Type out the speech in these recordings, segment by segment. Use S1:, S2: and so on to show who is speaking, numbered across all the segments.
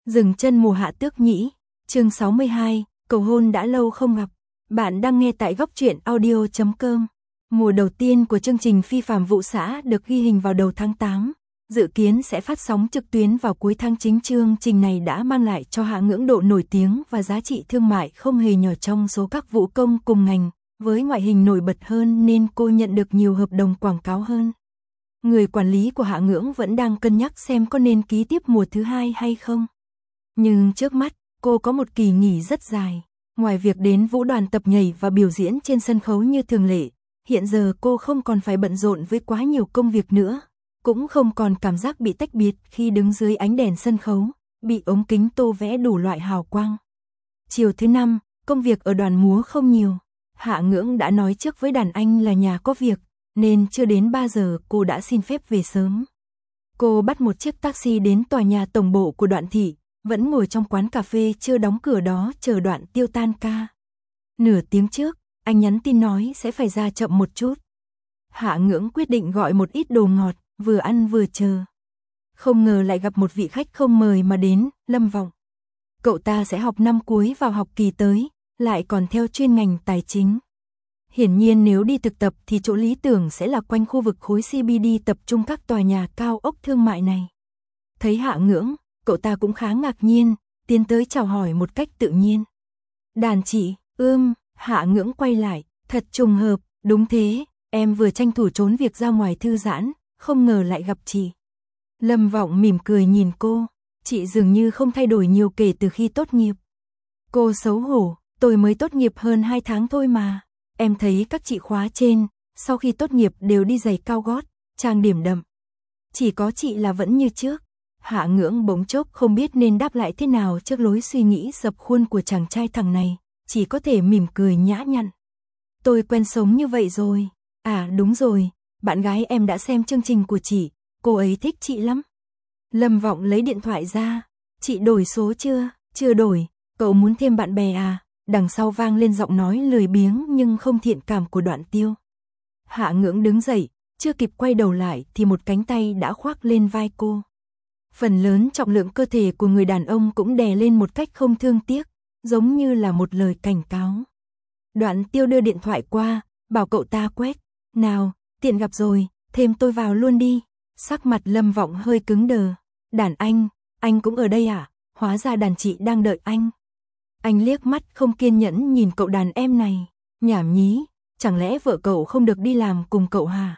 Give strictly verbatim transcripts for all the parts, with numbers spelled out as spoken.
S1: Dừng chân mùa hạ tước nhĩ, chương sáu mươi hai, cầu hôn đã lâu không gặp. Bạn đang nghe tại góc truyện audio chấm com. Mùa đầu tiên của chương trình Phi Phàm Vụ Xã được ghi hình vào đầu tháng tám, dự kiến sẽ phát sóng trực tuyến vào cuối tháng chín. Chương trình này đã mang lại cho Hạ Ngưỡng độ nổi tiếng và giá trị thương mại không hề nhỏ trong số các vũ công cùng ngành, với ngoại hình nổi bật hơn nên cô nhận được nhiều hợp đồng quảng cáo hơn. Người quản lý của Hạ Ngưỡng vẫn đang cân nhắc xem có nên ký tiếp mùa thứ hai hay không. Nhưng trước mắt, cô có một kỳ nghỉ rất dài. Ngoài việc đến vũ đoàn tập nhảy và biểu diễn trên sân khấu như thường lệ, hiện giờ cô không còn phải bận rộn với quá nhiều công việc nữa, cũng không còn cảm giác bị tách biệt khi đứng dưới ánh đèn sân khấu, bị ống kính tô vẽ đủ loại hào quang. Chiều thứ năm, công việc ở đoàn múa không nhiều. Hạ Ngưỡng đã nói trước với đàn anh là nhà có việc, nên chưa đến ba giờ cô đã xin phép về sớm. Cô bắt một chiếc taxi đến tòa nhà tổng bộ của Đoạn Thị, vẫn ngồi trong quán cà phê chưa đóng cửa đó chờ Đoạn Tiêu tan ca. Nửa tiếng trước, anh nhắn tin nói sẽ phải ra chậm một chút. Hạ Ngưỡng quyết định gọi một ít đồ ngọt, vừa ăn vừa chờ. Không ngờ lại gặp một vị khách không mời mà đến, Lâm Vọng. Cậu ta sẽ học năm cuối vào học kỳ tới, lại còn theo chuyên ngành tài chính. Hiển nhiên nếu đi thực tập thì chỗ lý tưởng sẽ là quanh khu vực khối xê bê đê tập trung các tòa nhà cao ốc thương mại này. Thấy Hạ Ngưỡng, cậu ta cũng khá ngạc nhiên, tiến tới chào hỏi một cách tự nhiên. Đàn chị, ưm, Hạ Ngưỡng quay lại, thật trùng hợp, đúng thế, em vừa tranh thủ trốn việc ra ngoài thư giãn, không ngờ lại gặp chị. Lâm Vọng mỉm cười nhìn cô, chị dường như không thay đổi nhiều kể từ khi tốt nghiệp. Cô xấu hổ, tôi mới tốt nghiệp hơn hai tháng thôi mà. Em thấy các chị khóa trên, sau khi tốt nghiệp đều đi giày cao gót, trang điểm đậm. Chỉ có chị là vẫn như trước. Hạ Ngưỡng bỗng chốc không biết nên đáp lại thế nào trước lối suy nghĩ dập khuôn của chàng trai thằng này, chỉ có thể mỉm cười nhã nhặn. Tôi quen sống như vậy rồi. À đúng rồi, bạn gái em đã xem chương trình của chị, cô ấy thích chị lắm. Lâm Vọng lấy điện thoại ra. Chị đổi số chưa? Chưa đổi, cậu muốn thêm bạn bè à? Đằng sau vang lên giọng nói lười biếng nhưng không thiện cảm của Đoạn Tiêu. Hạ Ngưỡng đứng dậy, chưa kịp quay đầu lại thì một cánh tay đã khoác lên vai cô. Phần lớn trọng lượng cơ thể của người đàn ông cũng đè lên một cách không thương tiếc, giống như là một lời cảnh cáo. Đoạn Tiêu đưa điện thoại qua, bảo cậu ta quét. Nào, tiện gặp rồi, thêm tôi vào luôn đi. Sắc mặt Lâm Vọng hơi cứng đờ. Đàn anh, anh cũng ở đây à? Hóa ra đàn chị đang đợi anh. Anh liếc mắt không kiên nhẫn nhìn cậu đàn em này. Nhảm nhí, chẳng lẽ vợ cậu không được đi làm cùng cậu hả?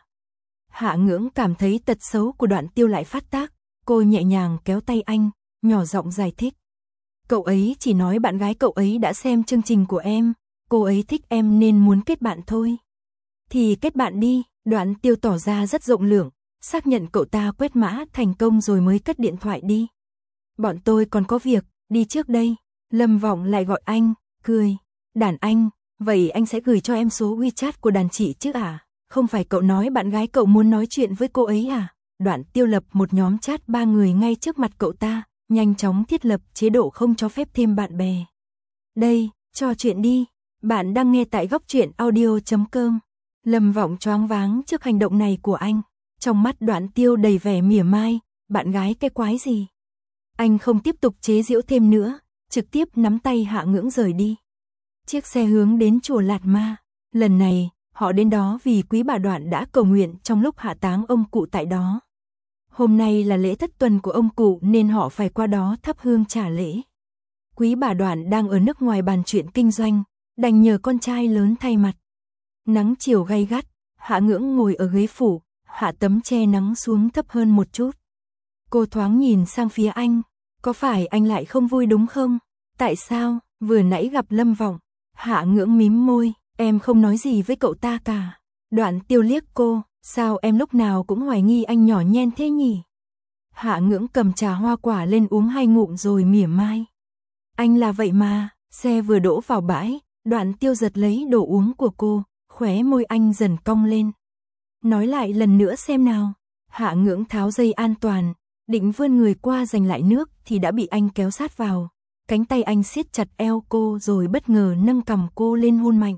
S1: Hạ Ngưỡng cảm thấy tật xấu của Đoạn Tiêu lại phát tác. Cô nhẹ nhàng kéo tay anh, nhỏ giọng giải thích. Cậu ấy chỉ nói bạn gái cậu ấy đã xem chương trình của em, cô ấy thích em nên muốn kết bạn thôi. Thì kết bạn đi. Đoạn Tiêu tỏ ra rất rộng lượng, xác nhận cậu ta quét mã thành công rồi mới cất điện thoại đi. Bọn tôi còn có việc, đi trước đây. Lâm Vọng lại gọi anh, cười. Đàn anh, vậy anh sẽ gửi cho em số WeChat của đàn chị chứ à? Không phải cậu nói bạn gái cậu muốn nói chuyện với cô ấy à? Đoạn Tiêu lập một nhóm chat ba người ngay trước mặt cậu ta, nhanh chóng thiết lập chế độ không cho phép thêm bạn bè. Đây, trò chuyện đi. Bạn đang nghe tại góc truyện audio chấm com. Lâm Vọng choáng váng trước hành động này của anh. Trong mắt Đoạn Tiêu đầy vẻ mỉa mai, bạn gái cái quái gì? Anh không tiếp tục chế giễu thêm nữa, trực tiếp nắm tay Hạ Ngưỡng rời đi. Chiếc xe hướng đến chùa Lạt Ma. Lần này, họ đến đó vì quý bà Đoạn đã cầu nguyện trong lúc hạ táng ông cụ tại đó. Hôm nay là lễ thất tuần của ông cụ nên họ phải qua đó thắp hương trả lễ. Quý bà Đoạn đang ở nước ngoài bàn chuyện kinh doanh, đành nhờ con trai lớn thay mặt. Nắng chiều gay gắt, Hạ Ngưỡng ngồi ở ghế phủ, hạ tấm che nắng xuống thấp hơn một chút. Cô thoáng nhìn sang phía anh, có phải anh lại không vui đúng không? Tại sao? Vừa nãy gặp Lâm Vọng. Hạ Ngưỡng mím môi, em không nói gì với cậu ta cả. Đoạn Tiêu liếc cô, sao em lúc nào cũng hoài nghi anh nhỏ nhen thế nhỉ? Hạ Ngưỡng cầm trà hoa quả lên uống hai ngụm rồi mỉa mai. Anh là vậy mà. Xe vừa đỗ vào bãi, Đoạn Tiêu giật lấy đồ uống của cô, khóe môi anh dần cong lên. Nói lại lần nữa xem nào. Hạ Ngưỡng tháo dây an toàn, định vươn người qua giành lại nước thì đã bị anh kéo sát vào. Cánh tay anh siết chặt eo cô rồi bất ngờ nâng cằm cô lên hôn mạnh.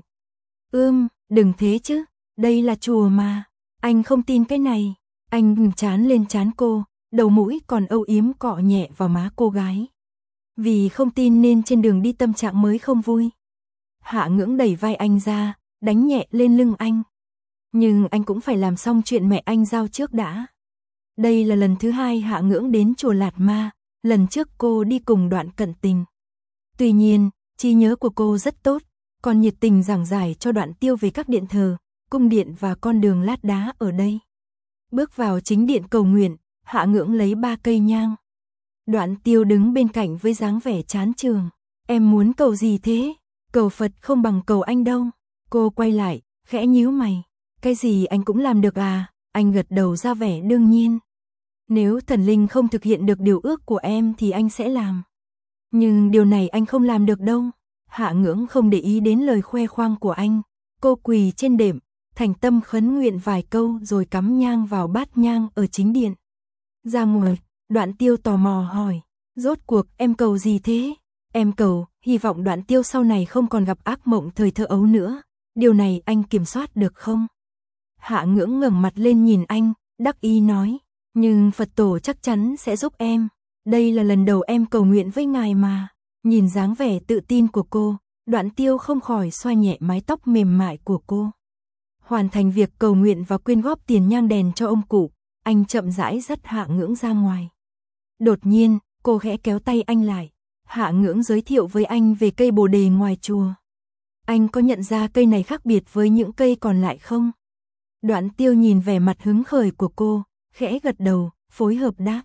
S1: Ưm, đừng thế chứ, đây là chùa mà. Anh không tin cái này. Anh ngừng chán lên trán cô, đầu mũi còn âu yếm cọ nhẹ vào má cô gái. Vì không tin nên trên đường đi tâm trạng mới không vui. Hạ Ngưỡng đẩy vai anh ra, đánh nhẹ lên lưng anh. Nhưng anh cũng phải làm xong chuyện mẹ anh giao trước đã. Đây là lần thứ hai Hạ Ngưỡng đến chùa Lạt Ma, lần trước cô đi cùng Đoạn Cận Tình. Tuy nhiên, trí nhớ của cô rất tốt, còn nhiệt tình giảng giải cho Đoạn Tiêu về các điện thờ, cung điện và con đường lát đá ở đây. Bước vào chính điện cầu nguyện, Hạ Ngưỡng lấy ba cây nhang. Đoạn Tiêu đứng bên cạnh với dáng vẻ chán chường. Em muốn cầu gì thế? Cầu Phật không bằng cầu anh đâu. Cô quay lại, khẽ nhíu mày. Cái gì anh cũng làm được à? Anh gật đầu ra vẻ đương nhiên. Nếu thần linh không thực hiện được điều ước của em thì anh sẽ làm. Nhưng điều này anh không làm được đâu. Hạ Ngưỡng không để ý đến lời khoe khoang của anh. Cô quỳ trên đệm, thành tâm khấn nguyện vài câu rồi cắm nhang vào bát nhang ở chính điện. Ra ngoài, Đoạn Tiêu tò mò hỏi. Rốt cuộc em cầu gì thế? Em cầu, hy vọng Đoạn Tiêu sau này không còn gặp ác mộng thời thơ ấu nữa. Điều này anh kiểm soát được không? Hạ Ngưỡng ngẩng mặt lên nhìn anh, đắc ý nói. Nhưng Phật tổ chắc chắn sẽ giúp em. Đây là lần đầu em cầu nguyện với ngài mà. Nhìn dáng vẻ tự tin của cô, Đoạn Tiêu không khỏi xoa nhẹ mái tóc mềm mại của cô. Hoàn thành việc cầu nguyện và quyên góp tiền nhang đèn cho ông cụ, anh chậm rãi dắt Hạ Ngưỡng ra ngoài. Đột nhiên, cô khẽ kéo tay anh lại. Hạ Ngưỡng giới thiệu với anh về cây bồ đề ngoài chùa. Anh có nhận ra cây này khác biệt với những cây còn lại không? Đoạn Tiêu nhìn vẻ mặt hứng khởi của cô, khẽ gật đầu, phối hợp đáp.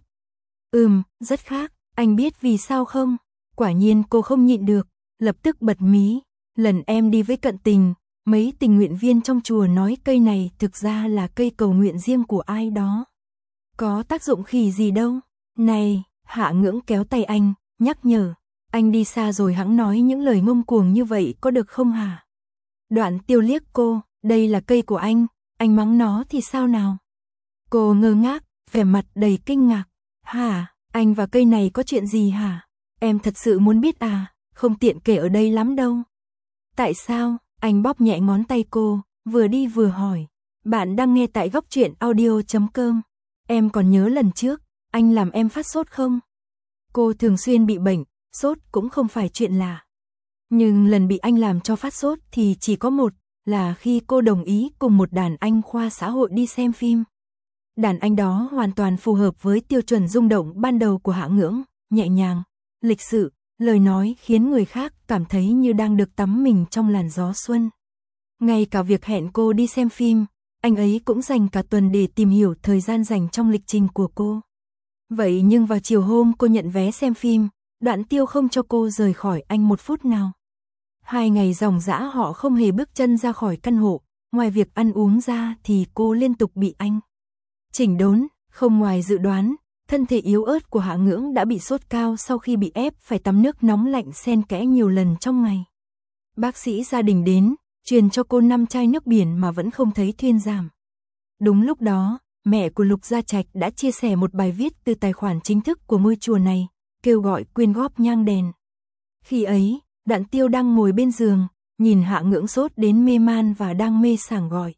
S1: Ừm, rất khác, anh biết vì sao không? Quả nhiên cô không nhịn được, lập tức bật mí. Lần em đi với Cận Tình, mấy tình nguyện viên trong chùa nói cây này thực ra là cây cầu nguyện riêng của ai đó. Có tác dụng khỉ gì đâu. Này, Hạ Ngưỡng kéo tay anh, nhắc nhở. Anh đi xa rồi hẵng nói những lời ngông cuồng như vậy có được không hả? Đoạn Tiêu liếc cô, đây là cây của anh, anh mắng nó thì sao nào? Cô ngơ ngác, vẻ mặt đầy kinh ngạc. Hả, anh và cây này có chuyện gì hả? Em thật sự muốn biết à, không tiện kể ở đây lắm đâu. Tại sao? Anh bóp nhẹ ngón tay cô, vừa đi vừa hỏi. Bạn đang nghe tại góc truyện audio chấm com. Em còn nhớ lần trước, anh làm em phát sốt không? Cô thường xuyên bị bệnh, sốt cũng không phải chuyện lạ. Nhưng lần bị anh làm cho phát sốt thì chỉ có một, là khi cô đồng ý cùng một đàn anh khoa xã hội đi xem phim. Đàn anh đó hoàn toàn phù hợp với tiêu chuẩn rung động ban đầu của Hạ Ngưỡng, nhẹ nhàng, lịch sự, lời nói khiến người khác cảm thấy như đang được tắm mình trong làn gió xuân. Ngay cả việc hẹn cô đi xem phim, anh ấy cũng dành cả tuần để tìm hiểu thời gian dành trong lịch trình của cô. Vậy nhưng vào chiều hôm cô nhận vé xem phim, Đoạn Tiêu không cho cô rời khỏi anh một phút nào. Hai ngày ròng rã họ không hề bước chân ra khỏi căn hộ, ngoài việc ăn uống ra thì cô liên tục bị anh chỉnh đốn, không ngoài dự đoán, thân thể yếu ớt của Hạ Ngưỡng đã bị sốt cao sau khi bị ép phải tắm nước nóng lạnh xen kẽ nhiều lần trong ngày. Bác sĩ gia đình đến, truyền cho cô năm chai nước biển mà vẫn không thấy thuyên giảm. Đúng lúc đó, mẹ của Lục Gia Trạch đã chia sẻ một bài viết từ tài khoản chính thức của ngôi chùa này, kêu gọi quyên góp nhang đèn. Khi ấy, Đoạn Tiêu đang ngồi bên giường, nhìn Hạ Ngưỡng sốt đến mê man và đang mê sảng gọi.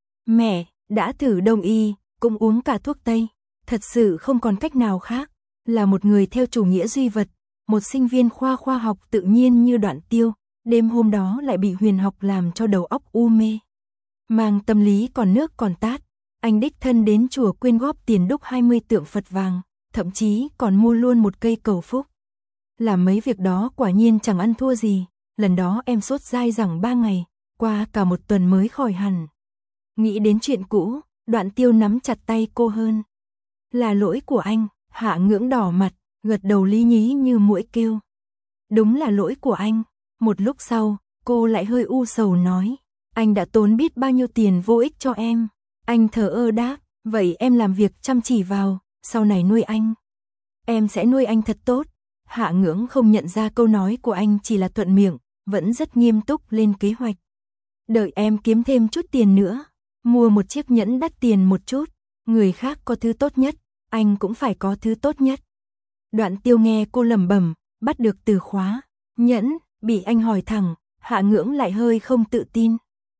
S1: Mẹ, đã thử đông y, cũng uống cả thuốc tây, thật sự không còn cách nào khác. Là một người theo chủ nghĩa duy vật, một sinh viên khoa khoa học tự nhiên như Đoạn Tiêu, đêm hôm đó lại bị huyền học làm cho đầu óc u mê. Mang tâm lý còn nước còn tát, anh đích thân đến chùa quyên góp tiền đúc hai mươi tượng Phật vàng, thậm chí còn mua luôn một cây cầu phúc. Làm mấy việc đó quả nhiên chẳng ăn thua gì, lần đó em sốt dai dẳng ba ngày, qua cả một tuần mới khỏi hẳn. Nghĩ đến chuyện cũ, Đoạn Tiêu nắm chặt tay cô hơn. Là lỗi của anh, Hạ Ngưỡng đỏ mặt, gật đầu lý nhí như muỗi kêu. Đúng là lỗi của anh. Một lúc sau, cô lại hơi u sầu nói. Anh đã tốn biết bao nhiêu tiền vô ích cho em. Anh thờ ơ đáp, vậy em làm việc chăm chỉ vào, sau này nuôi anh. Em sẽ nuôi anh thật tốt. Hạ Ngưỡng không nhận ra câu nói của anh chỉ là thuận miệng, vẫn rất nghiêm túc lên kế hoạch. Đợi em kiếm thêm chút tiền nữa, mua một chiếc nhẫn đắt tiền một chút, người khác có thứ tốt nhất, anh cũng phải có thứ tốt nhất. Đoạn Tiêu nghe cô lẩm bẩm, bắt được từ khóa, nhẫn, bị anh hỏi thẳng, Hạ Ngưỡng lại hơi không tự tin.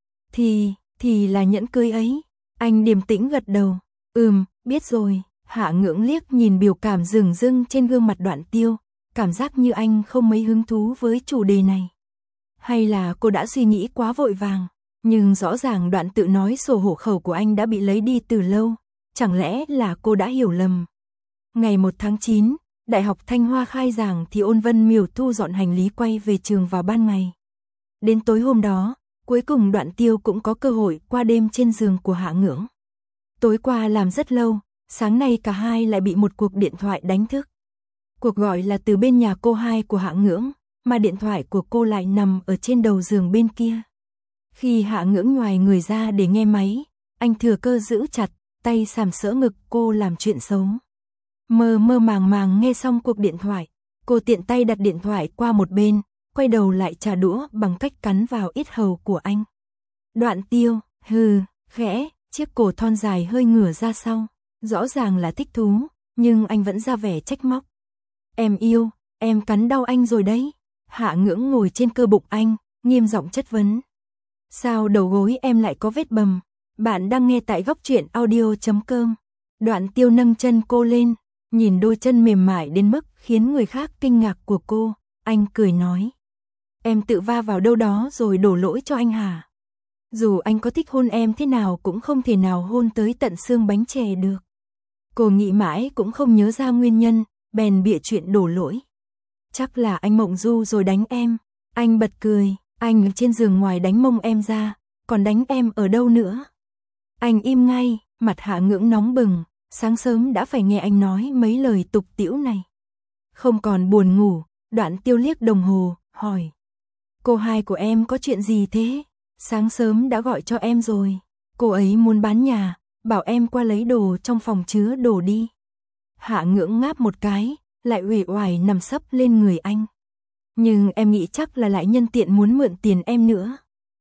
S1: Thì, thì là nhẫn cưới ấy, anh điềm tĩnh gật đầu, ừm, biết rồi. Hạ Ngưỡng liếc nhìn biểu cảm rừng rưng trên gương mặt Đoạn Tiêu, cảm giác như anh không mấy hứng thú với chủ đề này. Hay là cô đã suy nghĩ quá vội vàng, nhưng rõ ràng đoạn tự nói sổ hộ khẩu của anh đã bị lấy đi từ lâu, chẳng lẽ là cô đã hiểu lầm. Ngày một tháng chín, Đại học Thanh Hoa khai giảng thì Ôn Vân Miểu thu dọn hành lý quay về trường vào ban ngày. Đến tối hôm đó, cuối cùng Đoạn Tiêu cũng có cơ hội qua đêm trên giường của Hạ Ngưỡng. Tối qua làm rất lâu, sáng nay cả hai lại bị một cuộc điện thoại đánh thức. Cuộc gọi là từ bên nhà cô hai của Hạ Ngưỡng, mà điện thoại của cô lại nằm ở trên đầu giường bên kia. Khi Hạ Ngưỡng ngoài người ra để nghe máy, anh thừa cơ giữ chặt, tay sàm sỡ ngực cô làm chuyện xấu. Mơ mơ màng màng nghe xong cuộc điện thoại, cô tiện tay đặt điện thoại qua một bên, quay đầu lại trả đũa bằng cách cắn vào yết hầu của anh. Đoạn Tiêu, hừ, khẽ, chiếc cổ thon dài hơi ngửa ra sau, rõ ràng là thích thú, nhưng anh vẫn ra vẻ trách móc. Em yêu, em cắn đau anh rồi đấy. Hạ Ngưỡng ngồi trên cơ bụng anh, nghiêm giọng chất vấn. Sao đầu gối em lại có vết bầm? Bạn đang nghe tại góc truyện audio chấm com. Đoạn Tiêu nâng chân cô lên, nhìn đôi chân mềm mại đến mức khiến người khác kinh ngạc của cô, anh cười nói. Em tự va vào đâu đó rồi đổ lỗi cho anh hả? Dù anh có thích hôn em thế nào cũng không thể nào hôn tới tận xương bánh chè được. Cô nghĩ mãi cũng không nhớ ra nguyên nhân, bèn bịa chuyện đổ lỗi. Chắc là anh mộng du rồi đánh em. Anh bật cười, anh trên giường ngoài đánh mông em ra, còn đánh em ở đâu nữa? Anh im ngay, mặt Hạ Ngưỡng nóng bừng, sáng sớm đã phải nghe anh nói mấy lời tục tĩu này. Không còn buồn ngủ, Đoạn Tiêu liếc đồng hồ, hỏi. Cô hai của em có chuyện gì thế? Sáng sớm đã gọi cho em rồi. Cô ấy muốn bán nhà, bảo em qua lấy đồ trong phòng chứa đồ đi. Hạ Ngưỡng ngáp một cái, lại uể oải nằm sấp lên người anh. Nhưng em nghĩ chắc là lại nhân tiện muốn mượn tiền em nữa.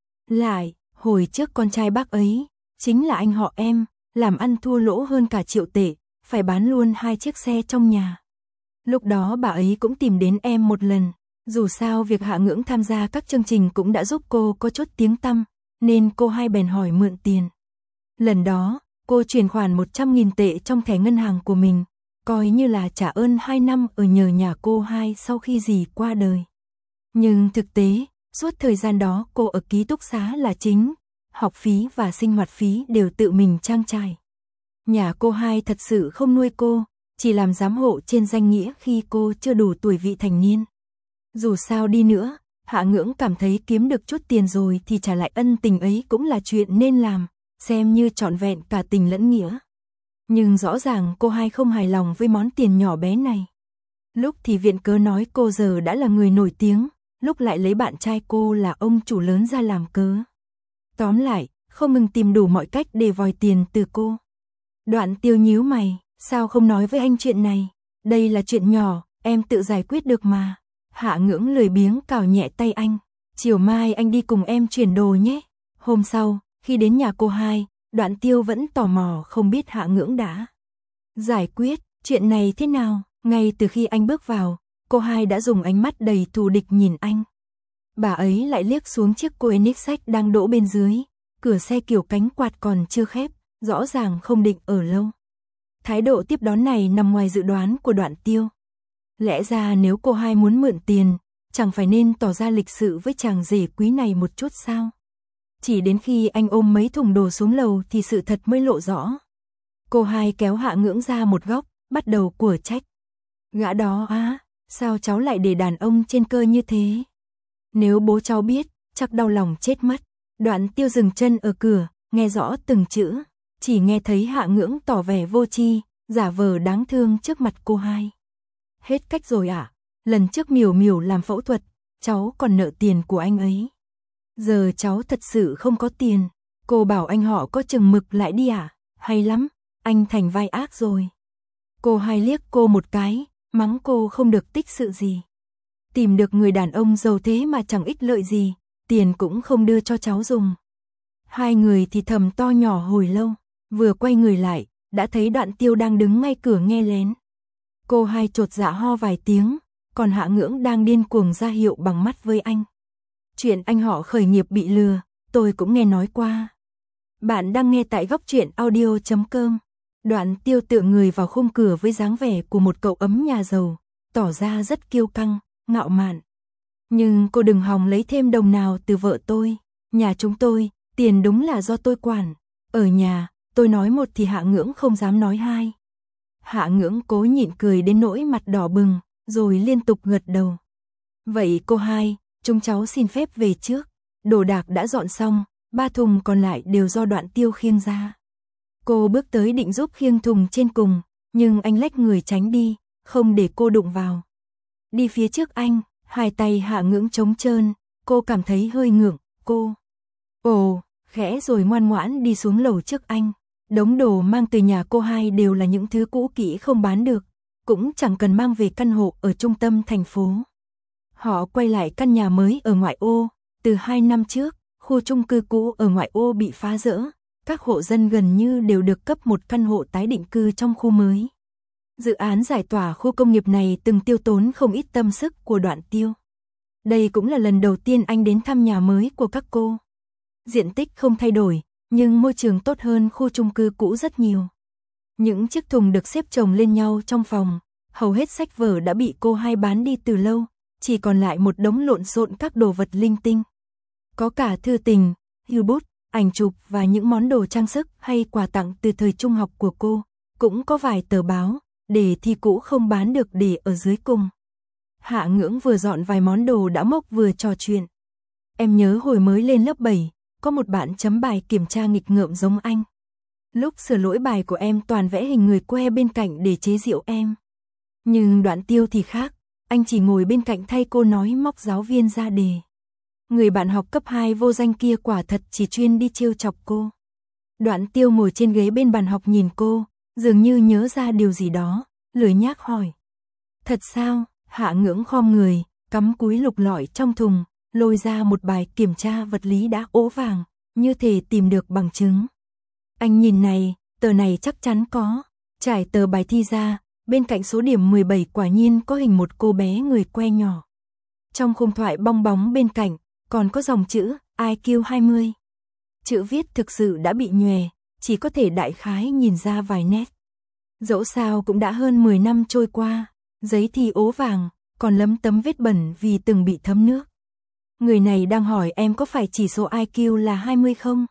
S1: Lại, hồi trước con trai bác ấy, chính là anh họ em, làm ăn thua lỗ hơn cả triệu tệ, phải bán luôn hai chiếc xe trong nhà. Lúc đó bà ấy cũng tìm đến em một lần, dù sao việc Hạ Ngưỡng tham gia các chương trình cũng đã giúp cô có chút tiếng tăm, nên cô hai bèn hỏi mượn tiền. Lần đó, cô chuyển khoản một trăm nghìn tệ trong thẻ ngân hàng của mình, coi như là trả ơn hai năm ở nhờ nhà cô hai sau khi dì qua đời. Nhưng thực tế, suốt thời gian đó cô ở ký túc xá là chính, học phí và sinh hoạt phí đều tự mình trang trải. Nhà cô hai thật sự không nuôi cô, chỉ làm giám hộ trên danh nghĩa khi cô chưa đủ tuổi vị thành niên. Dù sao đi nữa, Hạ Ngưỡng cảm thấy kiếm được chút tiền rồi thì trả lại ân tình ấy cũng là chuyện nên làm, xem như trọn vẹn cả tình lẫn nghĩa. Nhưng rõ ràng cô hai không hài lòng với món tiền nhỏ bé này. Lúc thì viện cớ nói cô giờ đã là người nổi tiếng, lúc lại lấy bạn trai cô là ông chủ lớn ra làm cớ. Tóm lại, không ngừng tìm đủ mọi cách để vòi tiền từ cô. Đoạn Tiêu nhíu mày, sao không nói với anh chuyện này? Đây là chuyện nhỏ, em tự giải quyết được mà. Hạ Ngưỡng lười biếng cào nhẹ tay anh. Chiều mai anh đi cùng em chuyển đồ nhé. Hôm sau, khi đến nhà cô hai, Đoạn Tiêu vẫn tò mò không biết Hạ Ngưỡng đã giải quyết chuyện này thế nào. Ngay từ khi anh bước vào, cô hai đã dùng ánh mắt đầy thù địch nhìn anh. Bà ấy lại liếc xuống chiếc Koenigsegg đang đỗ bên dưới, cửa xe kiểu cánh quạt còn chưa khép, rõ ràng không định ở lâu. Thái độ tiếp đón này nằm ngoài dự đoán của Đoạn Tiêu. Lẽ ra nếu cô hai muốn mượn tiền, chẳng phải nên tỏ ra lịch sự với chàng rể quý này một chút sao? Chỉ đến khi anh ôm mấy thùng đồ xuống lầu thì sự thật mới lộ rõ. Cô hai kéo Hạ Ngưỡng ra một góc, bắt đầu của trách. Gã đó á, sao cháu lại để đàn ông trên cơ như thế? Nếu bố cháu biết, chắc đau lòng chết mất. Đoạn Tiêu dừng chân ở cửa, nghe rõ từng chữ, chỉ nghe thấy Hạ Ngưỡng tỏ vẻ vô tri, giả vờ đáng thương trước mặt cô hai. Hết cách rồi à? Lần trước Miểu Miểu làm phẫu thuật, cháu còn nợ tiền của anh ấy. Giờ cháu thật sự không có tiền, cô bảo anh họ có chừng mực lại đi à? Hay lắm, anh thành vai ác rồi. Cô hai liếc cô một cái, mắng cô không được tích sự gì. Tìm được người đàn ông giàu thế mà chẳng ích lợi gì, tiền cũng không đưa cho cháu dùng. Hai người thì thầm to nhỏ hồi lâu, vừa quay người lại, đã thấy Đoạn Tiêu đang đứng ngay cửa nghe lén. Cô hai chột dạ ho vài tiếng, còn Hạ Ngưỡng đang điên cuồng ra hiệu bằng mắt với anh. Chuyện anh họ khởi nghiệp bị lừa, tôi cũng nghe nói qua. Bạn đang nghe tại góc truyện audio chấm com. Đoạn Tiêu tựa người vào khung cửa với dáng vẻ của một cậu ấm nhà giàu, tỏ ra rất kiêu căng, ngạo mạn. Nhưng cô đừng hòng lấy thêm đồng nào từ vợ tôi, nhà chúng tôi, tiền đúng là do tôi quản. Ở nhà, tôi nói một thì Hạ Ngưỡng không dám nói hai. Hạ Ngưỡng cố nhịn cười đến nỗi mặt đỏ bừng, rồi liên tục gật đầu. Vậy cô hai, chúng cháu xin phép về trước. Đồ đạc đã dọn xong, ba thùng còn lại đều do Đoạn Tiêu khiêng ra. Cô bước tới định giúp khiêng thùng trên cùng, nhưng anh lách người tránh đi, không để cô đụng vào. Đi phía trước anh, hai tay Hạ Ngưỡng trống trơn, cô cảm thấy hơi ngượng, cô. Ồ, khẽ rồi ngoan ngoãn đi xuống lầu trước anh. Đống đồ mang từ nhà cô hai đều là những thứ cũ kỹ không bán được, cũng chẳng cần mang về căn hộ ở trung tâm thành phố. Họ quay lại căn nhà mới ở ngoại ô, từ hai năm trước, khu chung cư cũ ở ngoại ô bị phá rỡ, các hộ dân gần như đều được cấp một căn hộ tái định cư trong khu mới. Dự án giải tỏa khu công nghiệp này từng tiêu tốn không ít tâm sức của Đoạn Tiêu. Đây cũng là lần đầu tiên anh đến thăm nhà mới của các cô. Diện tích không thay đổi, nhưng môi trường tốt hơn khu chung cư cũ rất nhiều. Những chiếc thùng được xếp chồng lên nhau trong phòng, hầu hết sách vở đã bị cô hai bán đi từ lâu, chỉ còn lại một đống lộn xộn các đồ vật linh tinh. Có cả thư tình, hưu bút, ảnh chụp và những món đồ trang sức hay quà tặng từ thời trung học của cô, cũng có vài tờ báo, để thi cũ không bán được để ở dưới cùng. Hạ Ngưỡng vừa dọn vài món đồ đã mốc vừa trò chuyện. Em nhớ hồi mới lên lớp bảy, có một bạn chấm bài kiểm tra nghịch ngợm giống anh. Lúc sửa lỗi bài của em toàn vẽ hình người que bên cạnh để chế giễu em. Nhưng Đoạn Tiêu thì khác, anh chỉ ngồi bên cạnh thay cô nói móc giáo viên ra đề. Người bạn học cấp hai vô danh kia quả thật chỉ chuyên đi trêu chọc cô. Đoạn Tiêu ngồi trên ghế bên bàn học nhìn cô, dường như nhớ ra điều gì đó, lười nhác hỏi. Thật sao? Hạ Ngưỡng khom người, cắm cúi lục lọi trong thùng, lôi ra một bài kiểm tra vật lý đã ố vàng, như thể tìm được bằng chứng. Anh nhìn này, tờ này chắc chắn có. Trải tờ bài thi ra, bên cạnh số điểm mười bảy quả nhiên có hình một cô bé người que nhỏ. Trong khung thoại bong bóng bên cạnh, còn có dòng chữ I Q hai mươi. Chữ viết thực sự đã bị nhòe, chỉ có thể đại khái nhìn ra vài nét. Dẫu sao cũng đã hơn mười năm trôi qua, giấy thi ố vàng, còn lấm tấm vết bẩn vì từng bị thấm nước. Người này đang hỏi em có phải chỉ số I Q là hai mươi không?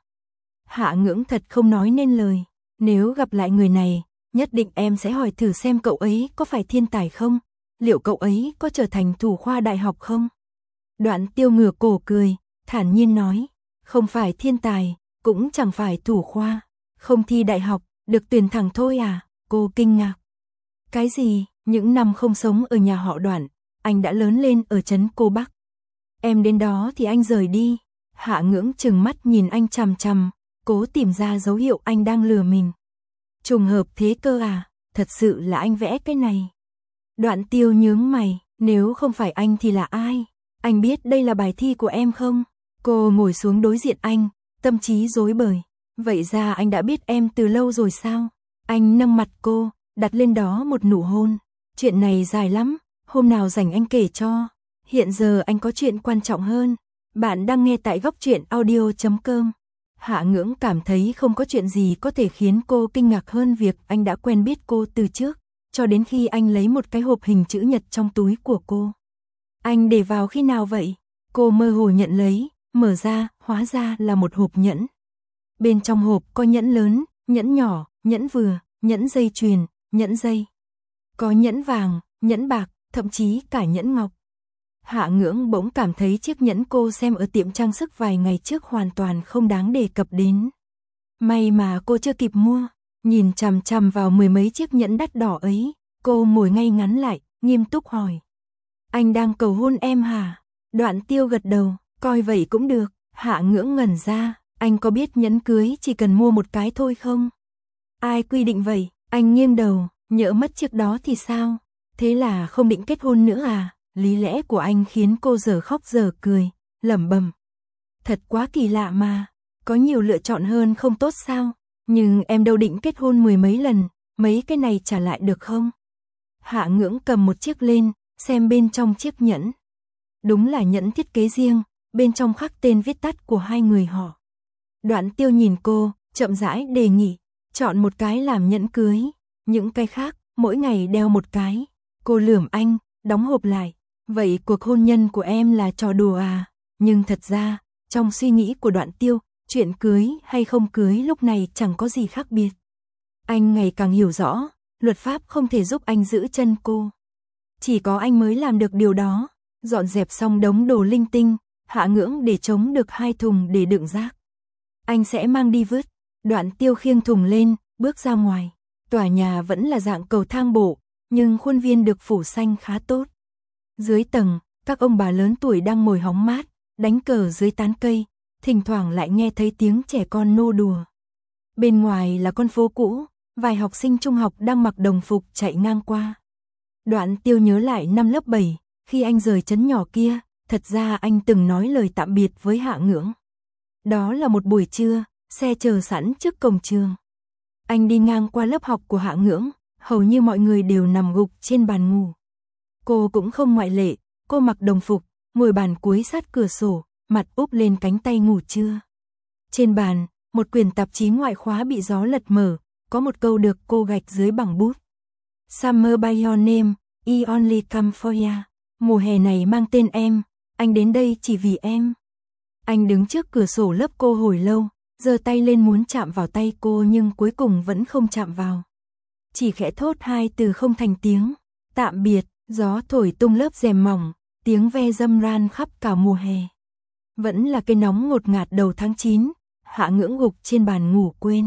S1: Hạ Ngưỡng thật không nói nên lời. Nếu gặp lại người này, nhất định em sẽ hỏi thử xem cậu ấy có phải thiên tài không? Liệu cậu ấy có trở thành thủ khoa đại học không? Đoạn Tiêu ngửa cổ cười, thản nhiên nói, không phải thiên tài, cũng chẳng phải thủ khoa, không thi đại học, được tuyển thẳng thôi à? Cô kinh ngạc. Cái gì? Những năm không sống ở nhà họ Đoạn, anh đã lớn lên ở trấn Cô Bắc. Em đến đó thì anh rời đi. Hạ Ngưỡng trừng mắt nhìn anh chằm chằm, cố tìm ra dấu hiệu anh đang lừa mình. Trùng hợp thế cơ à? Thật sự là anh vẽ cái này. Đoạn Tiêu nhướng mày, nếu không phải anh thì là ai? Anh biết đây là bài thi của em không? Cô ngồi xuống đối diện anh, tâm trí rối bời. Vậy ra anh đã biết em từ lâu rồi sao? Anh nâng mặt cô, đặt lên đó một nụ hôn. Chuyện này dài lắm, hôm nào rảnh anh kể cho. Hiện giờ anh có chuyện quan trọng hơn. Bạn đang nghe tại góc truyện audio chấm com. Hạ Ngưỡng cảm thấy không có chuyện gì có thể khiến cô kinh ngạc hơn việc anh đã quen biết cô từ trước, cho đến khi anh lấy một cái hộp hình chữ nhật trong túi của cô. Anh để vào khi nào vậy? Cô mơ hồ nhận lấy, mở ra, hóa ra là một hộp nhẫn. Bên trong hộp có nhẫn lớn, nhẫn nhỏ, nhẫn vừa, nhẫn dây chuyền, nhẫn dây. Có nhẫn vàng, nhẫn bạc, thậm chí cả nhẫn ngọc. Hạ Ngưỡng bỗng cảm thấy chiếc nhẫn cô xem ở tiệm trang sức vài ngày trước hoàn toàn không đáng đề cập đến. May mà cô chưa kịp mua. Nhìn chằm chằm vào mười mấy chiếc nhẫn đắt đỏ ấy, cô ngồi ngay ngắn lại, nghiêm túc hỏi. Anh đang cầu hôn em hả? Đoạn Tiêu gật đầu, coi vậy cũng được. Hạ Ngưỡng ngẩn ra, anh có biết nhẫn cưới chỉ cần mua một cái thôi không? Ai quy định vậy? Anh nghiêng đầu, nhỡ mất chiếc đó thì sao? Thế là không định kết hôn nữa à? Lý lẽ của anh khiến cô giờ khóc giờ cười, lẩm bẩm. Thật quá kỳ lạ mà, có nhiều lựa chọn hơn không tốt sao? Nhưng em đâu định kết hôn mười mấy lần, mấy cái này trả lại được không? Hạ Ngưỡng cầm một chiếc lên, xem bên trong chiếc nhẫn. Đúng là nhẫn thiết kế riêng, bên trong khắc tên viết tắt của hai người họ. Đoạn Tiêu nhìn cô, chậm rãi đề nghị, chọn một cái làm nhẫn cưới, những cái khác, mỗi ngày đeo một cái. Cô lườm anh, đóng hộp lại. Vậy cuộc hôn nhân của em là trò đùa à? Nhưng thật ra, trong suy nghĩ của Đoạn Tiêu, chuyện cưới hay không cưới lúc này chẳng có gì khác biệt. Anh ngày càng hiểu rõ, luật pháp không thể giúp anh giữ chân cô. Chỉ có anh mới làm được điều đó. Dọn dẹp xong đống đồ linh tinh, Hạ Ngưỡng để trống được hai thùng để đựng rác. Anh sẽ mang đi vứt. Đoạn Tiêu khiêng thùng lên, bước ra ngoài. Tòa nhà vẫn là dạng cầu thang bộ, nhưng khuôn viên được phủ xanh khá tốt. Dưới tầng, các ông bà lớn tuổi đang ngồi hóng mát, đánh cờ dưới tán cây, thỉnh thoảng lại nghe thấy tiếng trẻ con nô đùa. Bên ngoài là con phố cũ, vài học sinh trung học đang mặc đồng phục chạy ngang qua. Đoạn Tiêu nhớ lại năm lớp bảy, khi anh rời trấn nhỏ kia, thật ra anh từng nói lời tạm biệt với Hạ Ngưỡng. Đó là một buổi trưa, xe chờ sẵn trước cổng trường. Anh đi ngang qua lớp học của Hạ Ngưỡng, hầu như mọi người đều nằm gục trên bàn ngủ. Cô cũng không ngoại lệ, cô mặc đồng phục, ngồi bàn cuối sát cửa sổ, mặt úp lên cánh tay ngủ trưa. Trên bàn, một quyển tạp chí ngoại khóa bị gió lật mở, có một câu được cô gạch dưới bằng bút. Summer by your name, I only come for ya. Mùa hè này mang tên em, anh đến đây chỉ vì em. Anh đứng trước cửa sổ lớp cô hồi lâu, giơ tay lên muốn chạm vào tay cô nhưng cuối cùng vẫn không chạm vào. Chỉ khẽ thốt hai từ không thành tiếng. Tạm biệt. Gió thổi tung lớp rèm mỏng, tiếng ve râm ran khắp cả mùa hè. Vẫn là cái nóng ngột ngạt đầu tháng chín, Hạ Ngưỡng gục trên bàn ngủ quên.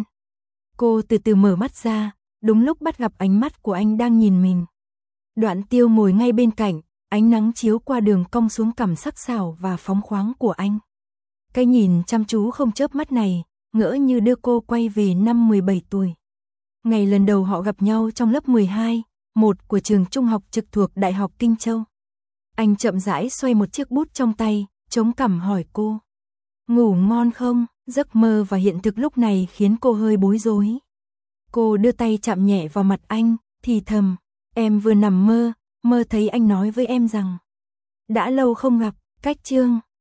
S1: Cô từ từ mở mắt ra, đúng lúc bắt gặp ánh mắt của anh đang nhìn mình. Đoạn Tiêu ngồi ngay bên cạnh, ánh nắng chiếu qua đường cong xuống cằm sắc sảo và phóng khoáng của anh. Cái nhìn chăm chú không chớp mắt này, ngỡ như đưa cô quay về năm mười bảy tuổi. Ngày lần đầu họ gặp nhau trong lớp mười hai, một của trường trung học trực thuộc Đại học Kinh Châu. Anh chậm rãi xoay một chiếc bút trong tay, chống cằm hỏi cô. Ngủ ngon không? Giấc mơ và hiện thực lúc này khiến cô hơi bối rối. Cô đưa tay chạm nhẹ vào mặt anh, thì thầm. Em vừa nằm mơ, mơ thấy anh nói với em rằng. Đã lâu không gặp, cách chương.